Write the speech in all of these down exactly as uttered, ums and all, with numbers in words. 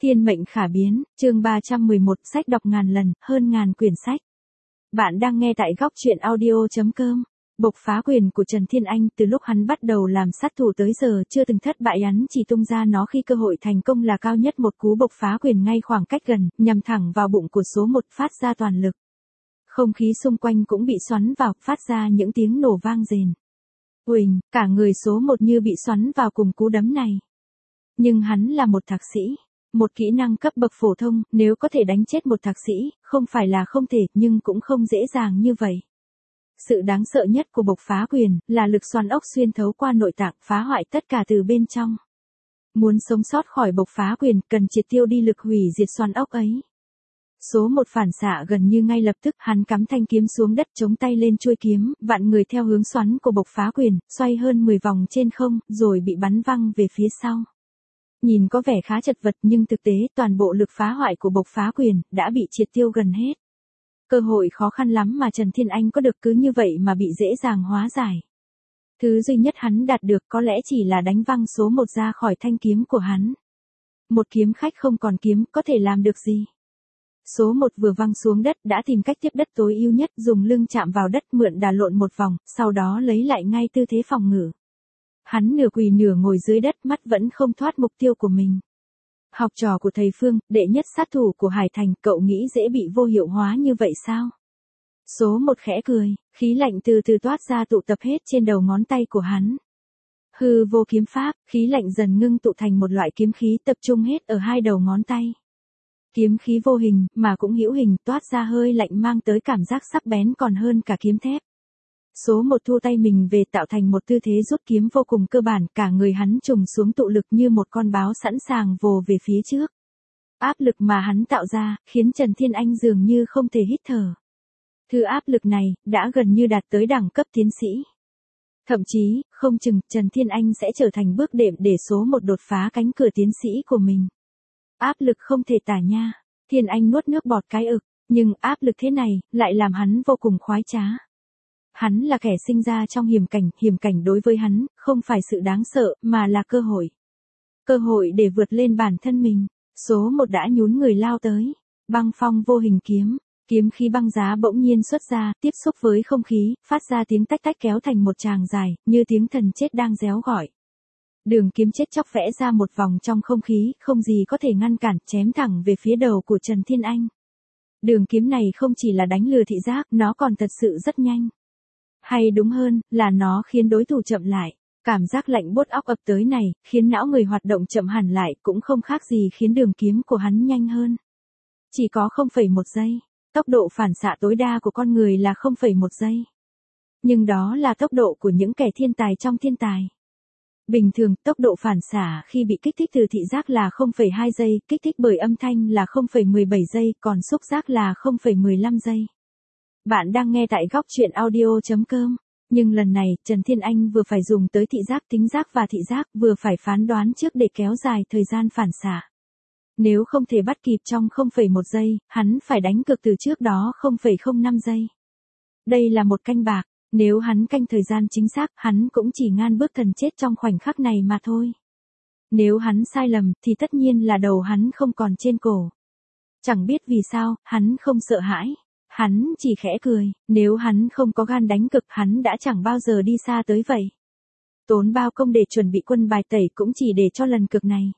Thiên mệnh khả biến, chương ba trăm mười một, sách đọc ngàn lần, hơn ngàn quyển sách. Bạn đang nghe tại góc truyện audio chấm com. Bộc phá quyền của Trần Thiên Anh từ lúc hắn bắt đầu làm sát thủ tới giờ chưa từng thất bại, hắn chỉ tung ra nó khi cơ hội thành công là cao nhất, một cú bộc phá quyền ngay khoảng cách gần, nhằm thẳng vào bụng của số một, phát ra toàn lực. Không khí xung quanh cũng bị xoắn vào, phát ra những tiếng nổ vang rền. Uỳnh, cả người số một như bị xoắn vào cùng cú đấm này. Nhưng hắn là một thạc sĩ. Một kỹ năng cấp bậc phổ thông, nếu có thể đánh chết một thạc sĩ, không phải là không thể, nhưng cũng không dễ dàng như vậy. Sự đáng sợ nhất của bộc phá quyền, là lực xoắn ốc xuyên thấu qua nội tạng, phá hoại tất cả từ bên trong. Muốn sống sót khỏi bộc phá quyền, cần triệt tiêu đi lực hủy diệt xoắn ốc ấy. Số một phản xạ gần như ngay lập tức, hắn cắm thanh kiếm xuống đất, chống tay lên chuôi kiếm, vặn người theo hướng xoắn của bộc phá quyền, xoay hơn mười vòng trên không, rồi bị bắn văng về phía sau. Nhìn có vẻ khá chật vật nhưng thực tế toàn bộ lực phá hoại của bộc phá quyền đã bị triệt tiêu gần hết. Cơ hội khó khăn lắm mà Trần Thiên Anh có được cứ như vậy mà bị dễ dàng hóa giải. Thứ duy nhất hắn đạt được có lẽ chỉ là đánh văng số một ra khỏi thanh kiếm của hắn. Một kiếm khách không còn kiếm có thể làm được gì. Số một vừa văng xuống đất đã tìm cách tiếp đất tối ưu nhất, dùng lưng chạm vào đất, mượn đà lộn một vòng, sau đó lấy lại ngay tư thế phòng ngự. Hắn nửa quỳ nửa ngồi dưới đất, mắt vẫn không thoát mục tiêu của mình. Học trò của thầy Phương, đệ nhất sát thủ của Hải Thành, cậu nghĩ dễ bị vô hiệu hóa như vậy sao? Số một khẽ cười, khí lạnh từ từ toát ra tụ tập hết trên đầu ngón tay của hắn. Hư vô kiếm pháp, khí lạnh dần ngưng tụ thành một loại kiếm khí tập trung hết ở hai đầu ngón tay. Kiếm khí vô hình, mà cũng hữu hình, toát ra hơi lạnh mang tới cảm giác sắc bén còn hơn cả kiếm thép. Số một thu tay mình về tạo thành một tư thế rút kiếm vô cùng cơ bản, cả người hắn trùng xuống tụ lực như một con báo sẵn sàng vồ về phía trước. Áp lực mà hắn tạo ra, khiến Trần Thiên Anh dường như không thể hít thở. Thứ áp lực này, đã gần như đạt tới đẳng cấp tiến sĩ. Thậm chí, không chừng, Trần Thiên Anh sẽ trở thành bước đệm để số một đột phá cánh cửa tiến sĩ của mình. Áp lực không thể tả nha. Thiên Anh nuốt nước bọt cái ực, nhưng áp lực thế này, lại làm hắn vô cùng khoái trá. Hắn là kẻ sinh ra trong hiểm cảnh, hiểm cảnh đối với hắn, không phải sự đáng sợ, mà là cơ hội. Cơ hội để vượt lên bản thân mình. Số một đã nhún người lao tới. Băng phong vô hình kiếm, kiếm khí băng giá bỗng nhiên xuất ra, tiếp xúc với không khí, phát ra tiếng tách tách kéo thành một tràng dài, như tiếng thần chết đang réo gọi. Đường kiếm chết chóc vẽ ra một vòng trong không khí, không gì có thể ngăn cản, chém thẳng về phía đầu của Trần Thiên Anh. Đường kiếm này không chỉ là đánh lừa thị giác, nó còn thật sự rất nhanh. Hay đúng hơn, là nó khiến đối thủ chậm lại. Cảm giác lạnh buốt óc ập tới này, khiến não người hoạt động chậm hẳn lại, cũng không khác gì khiến đường kiếm của hắn nhanh hơn. Chỉ có không phẩy một giây. Tốc độ phản xạ tối đa của con người là không phẩy một giây. Nhưng đó là tốc độ của những kẻ thiên tài trong thiên tài. Bình thường, tốc độ phản xạ khi bị kích thích từ thị giác là không phẩy hai giây, kích thích bởi âm thanh là không phẩy mười bảy giây, còn xúc giác là không phẩy mười lăm giây. Bạn đang nghe tại góc truyện audio chấm com. Nhưng lần này, Trần Thiên Anh vừa phải dùng tới thị giác, tính giác và thị giác, vừa phải phán đoán trước để kéo dài thời gian phản xạ. Nếu không thể bắt kịp trong không phẩy một giây, hắn phải đánh cược từ trước đó không phẩy không năm giây. Đây là một canh bạc, nếu hắn canh thời gian chính xác, hắn cũng chỉ ngan bước thần chết trong khoảnh khắc này mà thôi. Nếu hắn sai lầm, thì tất nhiên là đầu hắn không còn trên cổ. Chẳng biết vì sao, hắn không sợ hãi. Hắn chỉ khẽ cười, nếu hắn không có gan đánh cực, hắn đã chẳng bao giờ đi xa tới vậy. Tốn bao công để chuẩn bị quân bài tẩy cũng chỉ để cho lần cực này.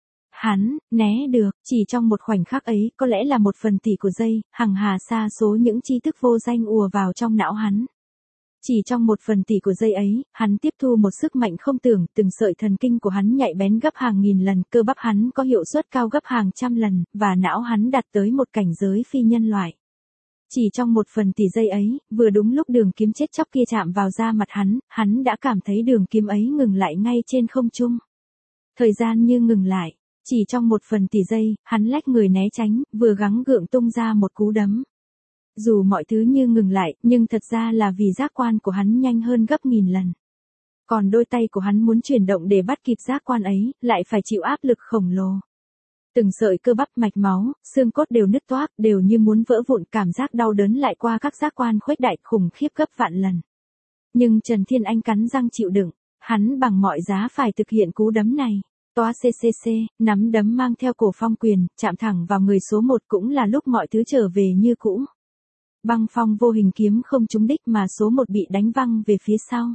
Hắn, né được, chỉ trong một khoảnh khắc ấy, có lẽ là một phần tỷ của giây, hằng hà sa số những tri thức vô danh ùa vào trong não hắn. Chỉ trong một phần tỷ của giây ấy, hắn tiếp thu một sức mạnh không tưởng, từng sợi thần kinh của hắn nhạy bén gấp hàng nghìn lần, cơ bắp hắn có hiệu suất cao gấp hàng trăm lần, và não hắn đạt tới một cảnh giới phi nhân loại. Chỉ trong một phần tỷ giây ấy, vừa đúng lúc đường kiếm chết chóc kia chạm vào da mặt hắn, hắn đã cảm thấy đường kiếm ấy ngừng lại ngay trên không trung. Thời gian như ngừng lại. Chỉ trong một phần tỷ giây, hắn lách người né tránh, vừa gắng gượng tung ra một cú đấm. Dù mọi thứ như ngừng lại, nhưng thật ra là vì giác quan của hắn nhanh hơn gấp nghìn lần. Còn đôi tay của hắn muốn chuyển động để bắt kịp giác quan ấy, lại phải chịu áp lực khổng lồ. Từng sợi cơ bắp, mạch máu, xương cốt đều nứt toác, đều như muốn vỡ vụn, cảm giác đau đớn lại qua các giác quan khuếch đại khủng khiếp gấp vạn lần. Nhưng Trần Thiên Anh cắn răng chịu đựng, hắn bằng mọi giá phải thực hiện cú đấm này. Toa xê xê xê, nắm đấm mang theo cổ phong quyền, chạm thẳng vào người số một cũng là lúc mọi thứ trở về như cũ. Băng phong vô hình kiếm không trúng đích mà số một bị đánh văng về phía sau.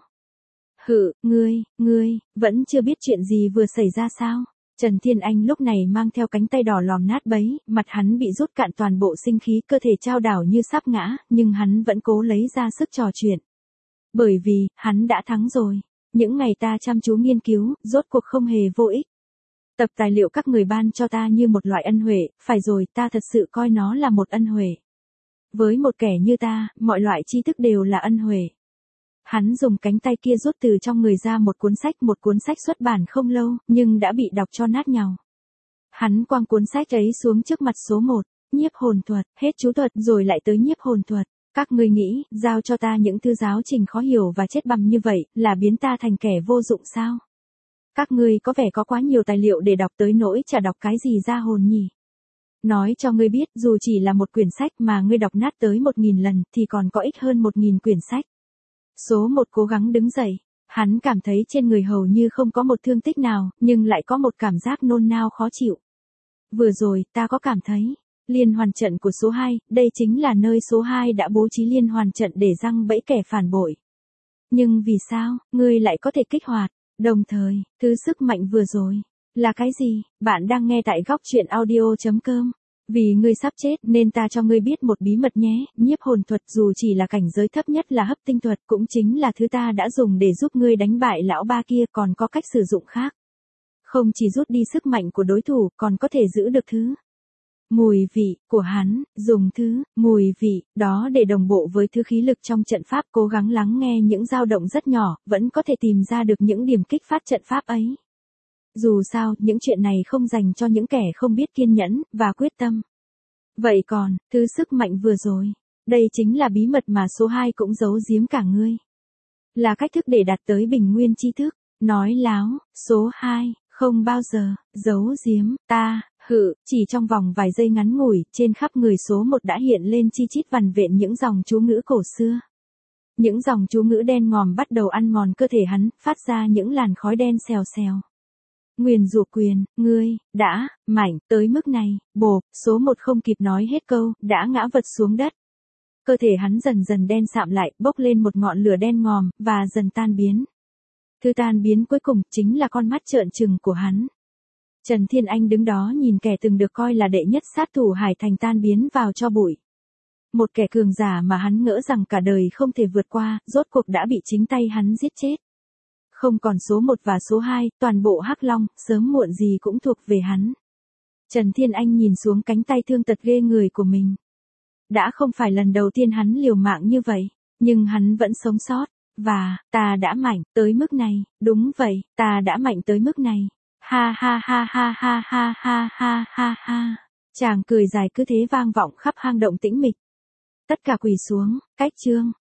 Hự, ngươi, ngươi, vẫn chưa biết chuyện gì vừa xảy ra sao? Trần Thiên Anh lúc này mang theo cánh tay đỏ lòm nát bấy, mặt hắn bị rút cạn toàn bộ sinh khí, cơ thể chao đảo như sắp ngã, nhưng hắn vẫn cố lấy ra sức trò chuyện. Bởi vì, hắn đã thắng rồi. Những ngày ta chăm chú nghiên cứu, rốt cuộc không hề vô ích. Tập tài liệu các người ban cho ta như một loại ân huệ, phải rồi, ta thật sự coi nó là một ân huệ. Với một kẻ như ta, mọi loại tri thức đều là ân huệ. Hắn dùng cánh tay kia rút từ trong người ra một cuốn sách, một cuốn sách xuất bản không lâu, nhưng đã bị đọc cho nát nhàu. Hắn quăng cuốn sách ấy xuống trước mặt số một, nhiếp hồn thuật, hết chú thuật rồi lại tới nhiếp hồn thuật. Các ngươi nghĩ, giao cho ta những thư giáo trình khó hiểu và chết bằm như vậy, là biến ta thành kẻ vô dụng sao? Các ngươi có vẻ có quá nhiều tài liệu để đọc tới nỗi chả đọc cái gì ra hồn nhỉ? Nói cho ngươi biết, dù chỉ là một quyển sách mà ngươi đọc nát tới một nghìn lần, thì còn có ích hơn một nghìn quyển sách. Số một cố gắng đứng dậy, hắn cảm thấy trên người hầu như không có một thương tích nào, nhưng lại có một cảm giác nôn nao khó chịu. Vừa rồi, ta có cảm thấy, liên hoàn trận của số hai, đây chính là nơi số hai đã bố trí liên hoàn trận để giăng bẫy kẻ phản bội. Nhưng vì sao, ngươi lại có thể kích hoạt, đồng thời, thứ sức mạnh vừa rồi, là cái gì? Bạn đang nghe tại góc truyện audio chấm com. Vì ngươi sắp chết nên ta cho ngươi biết một bí mật nhé, nhiếp hồn thuật dù chỉ là cảnh giới thấp nhất là hấp tinh thuật cũng chính là thứ ta đã dùng để giúp ngươi đánh bại lão ba kia, còn có cách sử dụng khác. Không chỉ rút đi sức mạnh của đối thủ, còn có thể giữ được thứ mùi vị của hắn, dùng thứ mùi vị đó để đồng bộ với thứ khí lực trong trận pháp, cố gắng lắng nghe những dao động rất nhỏ, vẫn có thể tìm ra được những điểm kích phát trận pháp ấy. Dù sao, những chuyện này không dành cho những kẻ không biết kiên nhẫn và quyết tâm. Vậy còn, thứ sức mạnh vừa rồi, đây chính là bí mật mà số hai cũng giấu giếm cả ngươi. Là cách thức để đạt tới bình nguyên tri thức. Nói láo, số hai, không bao giờ giấu giếm ta. Hự, chỉ trong vòng vài giây ngắn ngủi, trên khắp người số một đã hiện lên chi chít vằn vện những dòng chú ngữ cổ xưa. Những dòng chú ngữ đen ngòm bắt đầu ăn mòn cơ thể hắn, phát ra những làn khói đen xèo xèo. Nguyền rủa quyền, ngươi, đã, mạnh, tới mức này, bộp, số một không kịp nói hết câu, đã ngã vật xuống đất. Cơ thể hắn dần dần đen sạm lại, bốc lên một ngọn lửa đen ngòm, và dần tan biến. Thứ tan biến cuối cùng, chính là con mắt trợn trừng của hắn. Trần Thiên Anh đứng đó nhìn kẻ từng được coi là đệ nhất sát thủ Hải Thành tan biến vào tro bụi. Một kẻ cường giả mà hắn ngỡ rằng cả đời không thể vượt qua, rốt cuộc đã bị chính tay hắn giết chết. Không còn số một và số hai, toàn bộ Hắc Long, sớm muộn gì cũng thuộc về hắn. Trần Thiên Anh nhìn xuống cánh tay thương tật ghê người của mình. Đã không phải lần đầu tiên hắn liều mạng như vậy, nhưng hắn vẫn sống sót. Và, ta đã mạnh, tới mức này, đúng vậy, ta đã mạnh tới mức này. Ha ha ha ha ha ha ha ha ha ha. Chàng cười dài cứ thế vang vọng khắp hang động tĩnh mịch. Tất cả quỳ xuống, cách chương.